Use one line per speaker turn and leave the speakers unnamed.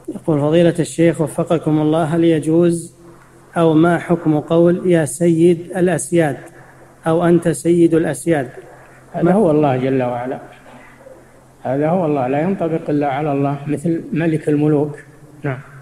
يقول فضيلة الشيخ وفقكم الله، هل يجوز أو ما حكم قول يا سيد الأسياد أو أنت سيد الأسياد؟
هذا هو الله جل وعلا، هذا هو الله، لا ينطبق إلا على الله، مثل ملك الملوك. نعم.